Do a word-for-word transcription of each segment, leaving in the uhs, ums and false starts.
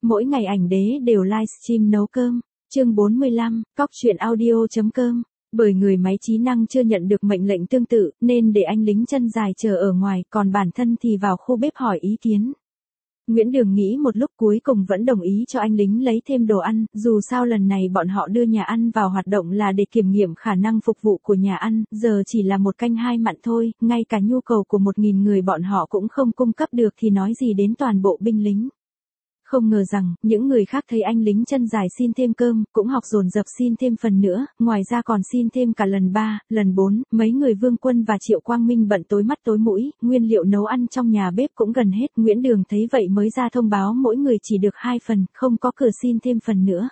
mỗi ngày ảnh đế đều livestream nấu cơm. Chương bốn mươi lăm, cóc truyện audio.com. Bởi người máy trí năng chưa nhận được mệnh lệnh tương tự, nên để anh lính chân dài chờ ở ngoài, còn bản thân thì vào khu bếp hỏi ý kiến. Nguyễn Đường nghĩ một lúc cuối cùng vẫn đồng ý cho anh lính lấy thêm đồ ăn, dù sao lần này bọn họ đưa nhà ăn vào hoạt động là để kiểm nghiệm khả năng phục vụ của nhà ăn, giờ chỉ là một canh hai mặn thôi, ngay cả nhu cầu của một nghìn người bọn họ cũng không cung cấp được thì nói gì đến toàn bộ binh lính. Không ngờ rằng, những người khác thấy anh lính chân dài xin thêm cơm, cũng học dồn dập xin thêm phần nữa, ngoài ra còn xin thêm cả lần ba, lần bốn, mấy người Vương Quân và Triệu Quang Minh bận tối mắt tối mũi, nguyên liệu nấu ăn trong nhà bếp cũng gần hết, Nguyễn Đường thấy vậy mới ra thông báo mỗi người chỉ được hai phần, không có cửa xin thêm phần nữa.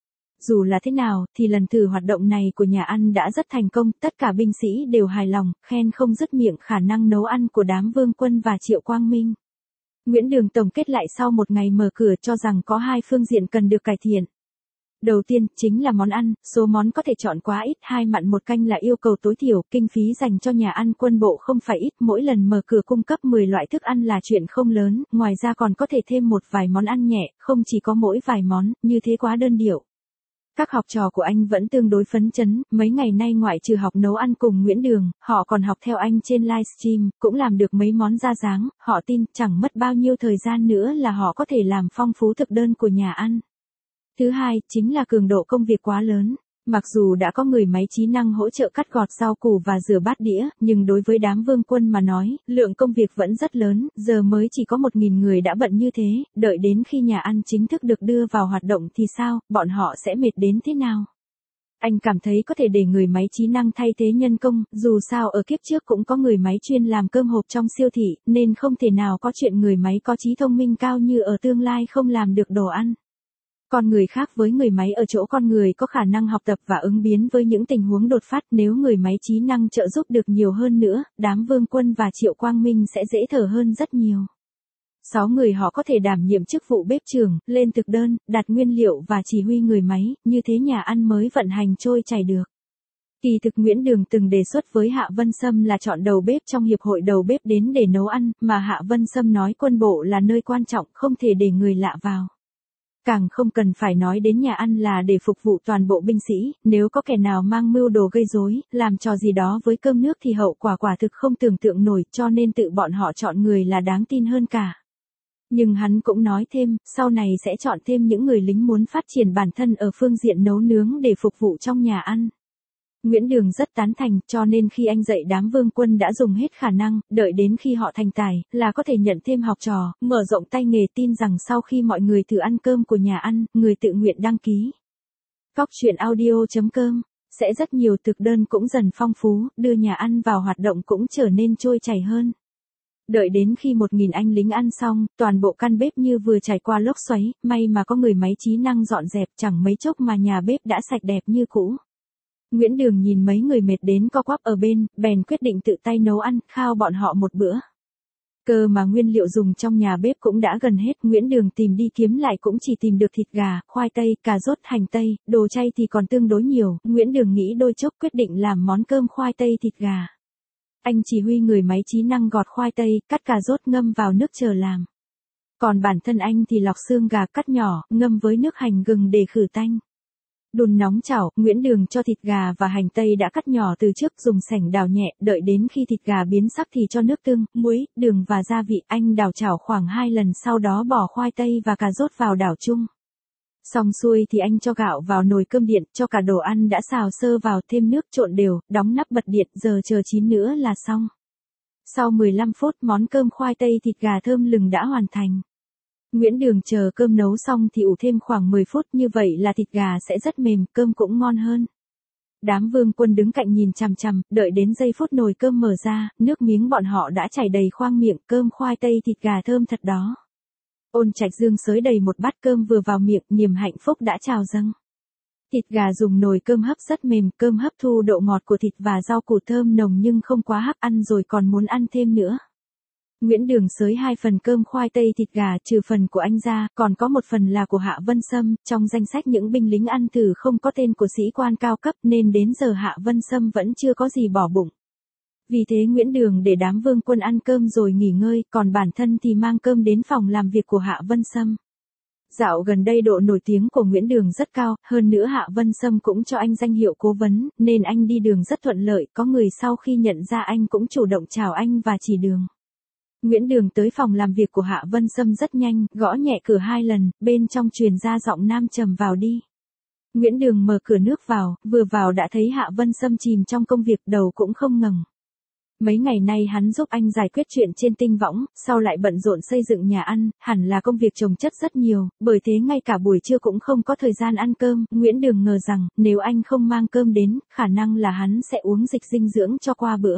Dù là thế nào, thì lần thử hoạt động này của nhà ăn đã rất thành công, tất cả binh sĩ đều hài lòng, khen không dứt miệng khả năng nấu ăn của đám Vương Quân và Triệu Quang Minh. Nguyễn Đường tổng kết lại sau một ngày mở cửa cho rằng có hai phương diện cần được cải thiện. Đầu tiên, chính là món ăn, số món có thể chọn quá ít, hai mặn một canh là yêu cầu tối thiểu, kinh phí dành cho nhà ăn quân bộ không phải ít, mỗi lần mở cửa cung cấp mười loại thức ăn là chuyện không lớn, ngoài ra còn có thể thêm một vài món ăn nhẹ, không chỉ có mỗi vài món, như thế quá đơn điệu. Các học trò của anh vẫn tương đối phấn chấn, mấy ngày nay ngoại trừ học nấu ăn cùng Nguyễn Đường, họ còn học theo anh trên livestream, cũng làm được mấy món ra dáng, họ tin chẳng mất bao nhiêu thời gian nữa là họ có thể làm phong phú thực đơn của nhà ăn. Thứ hai, chính là cường độ công việc quá lớn. Mặc dù đã có người máy trí năng hỗ trợ cắt gọt rau củ và rửa bát đĩa, nhưng đối với đám Vương Quân mà nói, lượng công việc vẫn rất lớn, giờ mới chỉ có một nghìn người đã bận như thế, đợi đến khi nhà ăn chính thức được đưa vào hoạt động thì sao, bọn họ sẽ mệt đến thế nào? Anh cảm thấy có thể để người máy trí năng thay thế nhân công, dù sao ở kiếp trước cũng có người máy chuyên làm cơm hộp trong siêu thị, nên không thể nào có chuyện người máy có trí thông minh cao như ở tương lai không làm được đồ ăn. Con người khác với người máy ở chỗ con người có khả năng học tập và ứng biến với những tình huống đột phát, nếu người máy trí năng trợ giúp được nhiều hơn nữa, đám Vương Quân và Triệu Quang Minh sẽ dễ thở hơn rất nhiều. Sáu người họ có thể đảm nhiệm chức vụ bếp trưởng, lên thực đơn, đặt nguyên liệu và chỉ huy người máy, như thế nhà ăn mới vận hành trôi chảy được. Kỳ thực Nguyễn Đường từng đề xuất với Hạ Vân Sâm là chọn đầu bếp trong hiệp hội đầu bếp đến để nấu ăn, mà Hạ Vân Sâm nói quân bộ là nơi quan trọng, không thể để người lạ vào. Càng không cần phải nói đến nhà ăn là để phục vụ toàn bộ binh sĩ, nếu có kẻ nào mang mưu đồ gây rối, làm trò gì đó với cơm nước thì hậu quả quả thực không tưởng tượng nổi, cho nên tự bọn họ chọn người là đáng tin hơn cả. Nhưng hắn cũng nói thêm, sau này sẽ chọn thêm những người lính muốn phát triển bản thân ở phương diện nấu nướng để phục vụ trong nhà ăn. Nguyễn Đường rất tán thành, cho nên khi anh dạy đám Vương Quân đã dùng hết khả năng, đợi đến khi họ thành tài, là có thể nhận thêm học trò, mở rộng tay nghề, tin rằng sau khi mọi người thử ăn cơm của nhà ăn, người tự nguyện đăng ký. cóc truyện audio.com, sẽ rất nhiều thực đơn cũng dần phong phú, đưa nhà ăn vào hoạt động cũng trở nên trôi chảy hơn. Đợi đến khi một nghìn anh lính ăn xong, toàn bộ căn bếp như vừa trải qua lốc xoáy, may mà có người máy trí năng dọn dẹp, chẳng mấy chốc mà nhà bếp đã sạch đẹp như cũ. Nguyễn Đường nhìn mấy người mệt đến co quắp ở bên, bèn quyết định tự tay nấu ăn, khao bọn họ một bữa. Cơ mà nguyên liệu dùng trong nhà bếp cũng đã gần hết, Nguyễn Đường tìm đi kiếm lại cũng chỉ tìm được thịt gà, khoai tây, cà rốt, hành tây, đồ chay thì còn tương đối nhiều, Nguyễn Đường nghĩ đôi chốc quyết định làm món cơm khoai tây thịt gà. Anh chỉ huy người máy trí năng gọt khoai tây, cắt cà rốt ngâm vào nước chờ làm. Còn bản thân anh thì lọc xương gà cắt nhỏ, ngâm với nước hành gừng để khử tanh. Đun nóng chảo, Nguyễn Đường cho thịt gà và hành tây đã cắt nhỏ từ trước dùng sảnh đảo nhẹ, đợi đến khi thịt gà biến sắc thì cho nước tương, muối, đường và gia vị, anh đảo chảo khoảng hai lần sau đó bỏ khoai tây và cà rốt vào đảo chung. Xong xuôi thì anh cho gạo vào nồi cơm điện, cho cả đồ ăn đã xào sơ vào, thêm nước trộn đều, đóng nắp bật điện, giờ chờ chín nữa là xong. Sau mười lăm phút món cơm khoai tây thịt gà thơm lừng đã hoàn thành. Nguyễn Đường chờ cơm nấu xong thì ủ thêm khoảng mười phút, như vậy là thịt gà sẽ rất mềm, cơm cũng ngon hơn. Đám Vương Quân đứng cạnh nhìn chằm chằm, đợi đến giây phút nồi cơm mở ra, nước miếng bọn họ đã chảy đầy khoang miệng, cơm khoai tây thịt gà thơm thật đó. Ôn Trạch Dương xới đầy một bát cơm vừa vào miệng, niềm hạnh phúc đã trào dâng. Thịt gà dùng nồi cơm hấp rất mềm, cơm hấp thu độ ngọt của thịt và rau củ thơm nồng nhưng không quá hấp, ăn rồi còn muốn ăn thêm nữa. Nguyễn Đường xới hai phần cơm khoai tây thịt gà, trừ phần của anh ra, còn có một phần là của Hạ Vân Sâm, trong danh sách những binh lính ăn thử không có tên của sĩ quan cao cấp nên đến giờ Hạ Vân Sâm vẫn chưa có gì bỏ bụng. Vì thế Nguyễn Đường để đám Vương Quân ăn cơm rồi nghỉ ngơi, còn bản thân thì mang cơm đến phòng làm việc của Hạ Vân Sâm. Dạo gần đây độ nổi tiếng của Nguyễn Đường rất cao, hơn nữa Hạ Vân Sâm cũng cho anh danh hiệu cố vấn, nên anh đi đường rất thuận lợi, có người sau khi nhận ra anh cũng chủ động chào anh và chỉ đường. Nguyễn Đường tới phòng làm việc của Hạ Vân Sâm rất nhanh, gõ nhẹ cửa hai lần, bên trong truyền ra giọng nam trầm vào đi. Nguyễn Đường mở cửa nước vào, vừa vào đã thấy Hạ Vân Sâm chìm trong công việc, đầu cũng không ngẩng. Mấy ngày nay hắn giúp anh giải quyết chuyện trên tinh võng, sau lại bận rộn xây dựng nhà ăn, hẳn là công việc chồng chất rất nhiều, bởi thế ngay cả buổi trưa cũng không có thời gian ăn cơm. Nguyễn Đường ngờ rằng, nếu anh không mang cơm đến, khả năng là hắn sẽ uống dịch dinh dưỡng cho qua bữa.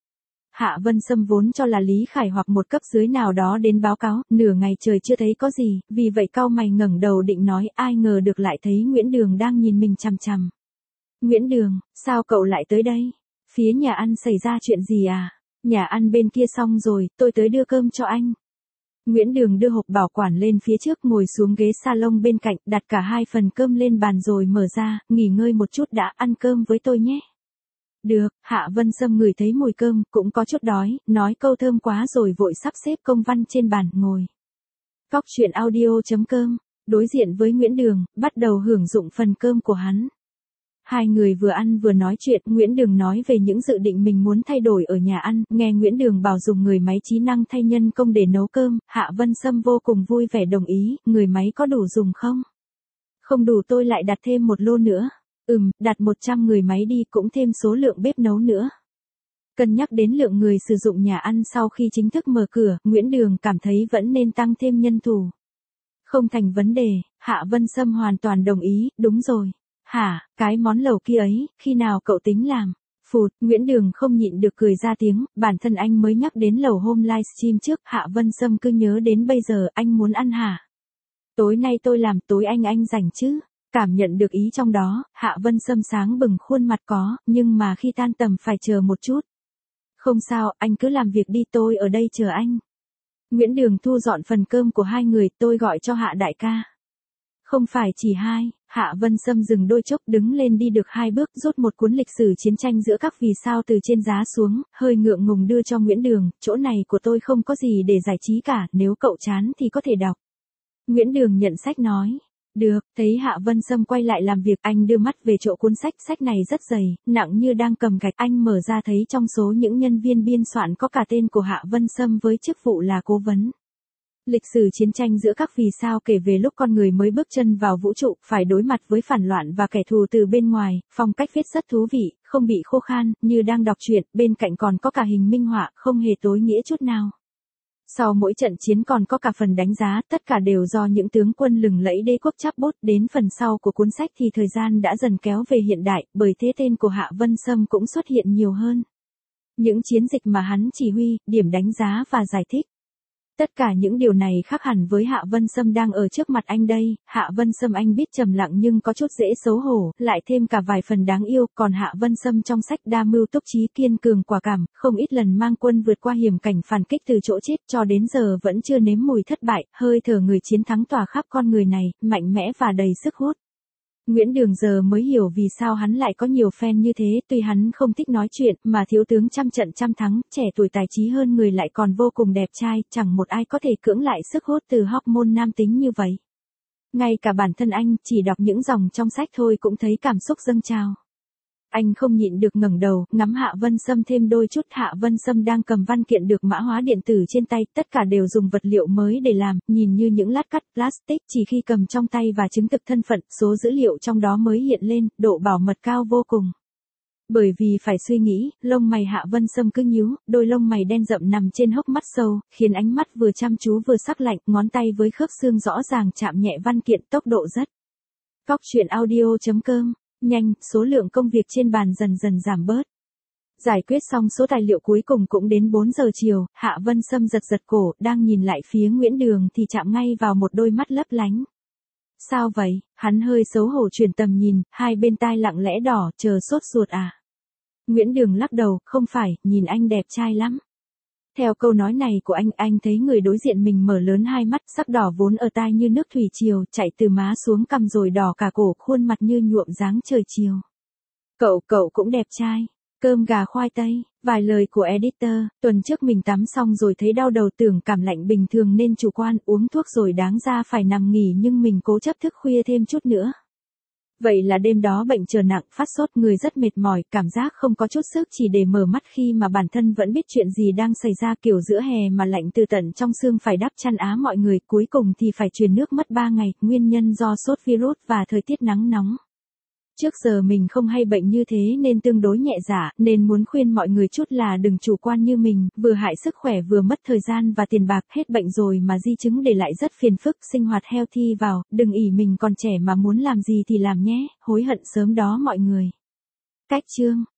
Hạ Vân Sâm vốn cho là Lý Khải hoặc một cấp dưới nào đó đến báo cáo, nửa ngày trời chưa thấy có gì, vì vậy cau mày ngẩng đầu định nói, ai ngờ được lại thấy Nguyễn Đường đang nhìn mình chằm chằm. Nguyễn Đường, sao cậu lại tới đây? Phía nhà ăn xảy ra chuyện gì à? Nhà ăn bên kia xong rồi, tôi tới đưa cơm cho anh. Nguyễn Đường đưa hộp bảo quản lên phía trước, ngồi xuống ghế salon bên cạnh, đặt cả hai phần cơm lên bàn rồi mở ra, nghỉ ngơi một chút đã, ăn cơm với tôi nhé. Được, Hạ Vân Sâm ngửi thấy mùi cơm, cũng có chút đói, nói câu thơm quá rồi vội sắp xếp công văn trên bàn, ngồi. Cóc truyện audio chấm com, đối diện với Nguyễn Đường, bắt đầu hưởng dụng phần cơm của hắn. Hai người vừa ăn vừa nói chuyện, Nguyễn Đường nói về những dự định mình muốn thay đổi ở nhà ăn, nghe Nguyễn Đường bảo dùng người máy trí năng thay nhân công để nấu cơm, Hạ Vân Sâm vô cùng vui vẻ đồng ý, người máy có đủ dùng không? Không đủ tôi lại đặt thêm một lô nữa. Ừm, đặt một trăm người máy đi, cũng thêm số lượng bếp nấu nữa. Cân nhắc đến lượng người sử dụng nhà ăn sau khi chính thức mở cửa, Nguyễn Đường cảm thấy vẫn nên tăng thêm nhân thủ. Không thành vấn đề, Hạ Vân Sâm hoàn toàn đồng ý, đúng rồi. Hả, cái món lẩu kia ấy, khi nào cậu tính làm? Phụt, Nguyễn Đường không nhịn được cười ra tiếng, bản thân anh mới nhắc đến lẩu hôm livestream trước, Hạ Vân Sâm cứ nhớ đến bây giờ, anh muốn ăn hả? Tối nay tôi làm, tối anh anh rảnh chứ? Cảm nhận được ý trong đó, Hạ Vân Sâm sáng bừng khuôn mặt có, nhưng mà khi tan tầm phải chờ một chút. Không sao, anh cứ làm việc đi, tôi ở đây chờ anh. Nguyễn Đường thu dọn phần cơm của hai người, tôi gọi cho Hạ đại ca. Không phải chỉ hai, Hạ Vân Sâm dừng đôi chốc, đứng lên đi được hai bước, rút một cuốn lịch sử chiến tranh giữa các vì sao từ trên giá xuống, hơi ngượng ngùng đưa cho Nguyễn Đường, chỗ này của tôi không có gì để giải trí cả, nếu cậu chán thì có thể đọc. Nguyễn Đường nhận sách nói. Được, thấy Hạ Vân Sâm quay lại làm việc, anh đưa mắt về chỗ cuốn sách, sách này rất dày, nặng như đang cầm gạch, anh mở ra thấy trong số những nhân viên biên soạn có cả tên của Hạ Vân Sâm với chức vụ là cố vấn. Lịch sử chiến tranh giữa các vì sao kể về lúc con người mới bước chân vào vũ trụ, phải đối mặt với phản loạn và kẻ thù từ bên ngoài, phong cách viết rất thú vị, không bị khô khan, như đang đọc truyện, bên cạnh còn có cả hình minh họa, không hề tối nghĩa chút nào. Sau mỗi trận chiến còn có cả phần đánh giá, tất cả đều do những tướng quân lừng lẫy đế quốc chắp bút. Đến phần sau của cuốn sách thì thời gian đã dần kéo về hiện đại, bởi thế tên của Hạ Vân Sâm cũng xuất hiện nhiều hơn. Những chiến dịch mà hắn chỉ huy, điểm đánh giá và giải thích. Tất cả những điều này khác hẳn với Hạ Vân Sâm đang ở trước mặt anh đây, Hạ Vân Sâm anh biết trầm lặng nhưng có chút dễ xấu hổ, lại thêm cả vài phần đáng yêu, còn Hạ Vân Sâm trong sách đa mưu túc trí, kiên cường quả cảm, không ít lần mang quân vượt qua hiểm cảnh phản kích từ chỗ chết, cho đến giờ vẫn chưa nếm mùi thất bại, hơi thở người chiến thắng tỏa khắp con người này, mạnh mẽ và đầy sức hút. Nguyễn Đường giờ mới hiểu vì sao hắn lại có nhiều fan như thế, tuy hắn không thích nói chuyện, mà thiếu tướng trăm trận trăm thắng, trẻ tuổi tài trí hơn người lại còn vô cùng đẹp trai, chẳng một ai có thể cưỡng lại sức hút từ hormone nam tính như vậy. Ngay cả bản thân anh, chỉ đọc những dòng trong sách thôi cũng thấy cảm xúc dâng trào. Anh không nhịn được ngẩng đầu, ngắm Hạ Vân Sâm thêm đôi chút. Hạ Vân Sâm đang cầm văn kiện được mã hóa điện tử trên tay, tất cả đều dùng vật liệu mới để làm, nhìn như những lát cắt plastic, chỉ khi cầm trong tay và chứng thực thân phận, số dữ liệu trong đó mới hiện lên, độ bảo mật cao vô cùng. Bởi vì phải suy nghĩ, lông mày Hạ Vân Sâm cứ nhíu, đôi lông mày đen rậm nằm trên hốc mắt sâu, khiến ánh mắt vừa chăm chú vừa sắc lạnh, ngón tay với khớp xương rõ ràng chạm nhẹ văn kiện, tốc độ rất. Cóc truyện audio chấm com. Nhanh, số lượng công việc trên bàn dần dần giảm bớt. Giải quyết xong số tài liệu cuối cùng cũng đến bốn giờ chiều, Hạ Vân Sâm giật giật cổ, đang nhìn lại phía Nguyễn Đường thì chạm ngay vào một đôi mắt lấp lánh. Sao vậy? Hắn hơi xấu hổ chuyển tầm nhìn, hai bên tai lặng lẽ đỏ, chờ sốt ruột à? Nguyễn Đường lắc đầu, không phải, nhìn anh đẹp trai lắm. Theo câu nói này của anh, anh thấy người đối diện mình mở lớn hai mắt, sắc đỏ vốn ở tai như nước thủy triều, chạy từ má xuống cằm rồi đỏ cả cổ, khuôn mặt như nhuộm dáng trời chiều. Cậu, cậu cũng đẹp trai. Cơm gà khoai tây, vài lời của editor, tuần trước mình tắm xong rồi thấy đau đầu tưởng cảm lạnh bình thường nên chủ quan uống thuốc rồi đáng ra phải nằm nghỉ nhưng mình cố chấp thức khuya thêm chút nữa. Vậy là đêm đó bệnh trở nặng, phát sốt, người rất mệt mỏi, cảm giác không có chút sức chỉ để mở mắt khi mà bản thân vẫn biết chuyện gì đang xảy ra, kiểu giữa hè mà lạnh từ tận trong xương phải đắp chăn á mọi người, cuối cùng thì phải truyền nước mất ba ngày, nguyên nhân do sốt virus và thời tiết nắng nóng. Trước giờ mình không hay bệnh như thế nên tương đối nhẹ dạ, nên muốn khuyên mọi người chút là đừng chủ quan như mình, vừa hại sức khỏe vừa mất thời gian và tiền bạc, hết bệnh rồi mà di chứng để lại rất phiền phức, sinh hoạt healthy vào, đừng ỷ mình còn trẻ mà muốn làm gì thì làm nhé, hối hận sớm đó mọi người. Cách chương